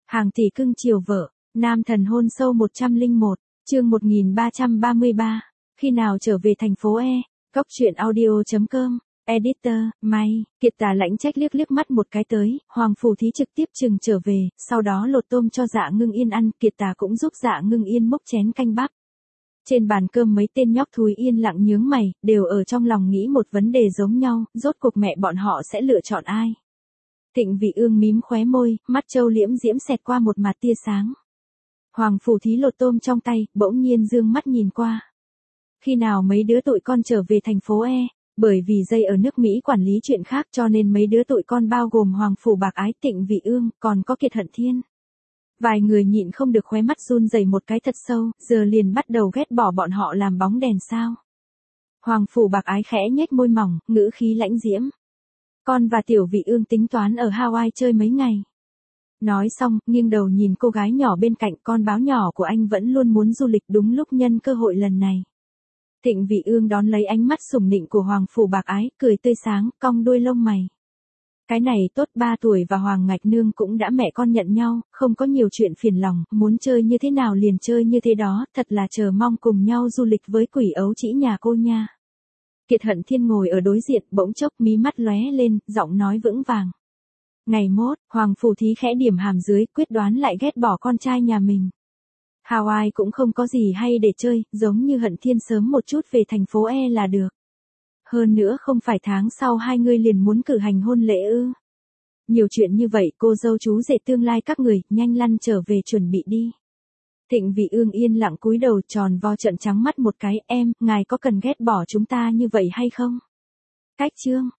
Hàng tỷ cưng chiều vợ, nam thần hôn sâu 101, chương 1333, khi nào trở về thành phố E, góc truyện audio.com, editor, May, Kiệt Tà lãnh trách liếc liếc mắt một cái tới, Hoàng Phủ Thí trực tiếp chừng trở về, sau đó lột tôm cho Dạ Ngưng Yên ăn, Kiệt Tà cũng giúp Dạ Ngưng Yên múc chén canh bắp. Trên bàn cơm mấy tên nhóc thúi yên lặng nhướng mày, đều ở trong lòng nghĩ một vấn đề giống nhau, rốt cuộc mẹ bọn họ sẽ lựa chọn ai. Thịnh Vị Ương mím khóe môi, mắt châu liễm diễm xẹt qua một mặt tia sáng. Hoàng Phủ Thí lột tôm trong tay, bỗng nhiên dương mắt nhìn qua. Khi nào mấy đứa tụi con trở về thành phố E, bởi vì dây ở nước Mỹ quản lý chuyện khác cho nên mấy đứa tụi con bao gồm Hoàng Phủ Bạc Ái, Thịnh Vị Ương, còn có Kiệt Hận Thiên. Vài người nhịn không được khóe mắt run rẩy một cái thật sâu, giờ liền bắt đầu ghét bỏ bọn họ làm bóng đèn sao. Hoàng Phủ Bạc Ái khẽ nhếch môi mỏng, ngữ khí lãnh diễm. Con và Tiểu Vị Ương tính toán ở Hawaii chơi mấy ngày. Nói xong, nghiêng đầu nhìn cô gái nhỏ bên cạnh, con báo nhỏ của anh vẫn luôn muốn du lịch, đúng lúc nhân cơ hội lần này. Thịnh Vị Ương đón lấy ánh mắt sủng nịnh của Hoàng Phủ Bạc Ái, cười tươi sáng, cong đuôi lông mày. Cái này tốt, 3 tuổi và Hoàng Ngạch Nương cũng đã mẹ con nhận nhau, không có nhiều chuyện phiền lòng, muốn chơi như thế nào liền chơi như thế đó, thật là chờ mong cùng nhau du lịch với Quỷ Ấu Trĩ nhà cô nha. Kiệt Hận Thiên ngồi ở đối diện, bỗng chốc mí mắt lóe lên, giọng nói vững vàng. Ngày mốt, Hoàng Phủ Thí khẽ điểm hàm dưới, quyết đoán lại ghét bỏ con trai nhà mình. Hawaii cũng không có gì hay để chơi, giống như Hận Thiên sớm một chút về thành phố E là được. Hơn nữa không phải tháng sau hai người liền muốn cử hành hôn lễ ư. Nhiều chuyện như vậy, cô dâu chú rể tương lai các người, nhanh lăn trở về chuẩn bị đi. Thịnh Vị Ương yên lặng cúi đầu, tròn vo trợn trắng mắt một cái, em, ngài có cần ghét bỏ chúng ta như vậy hay không? Cách chương.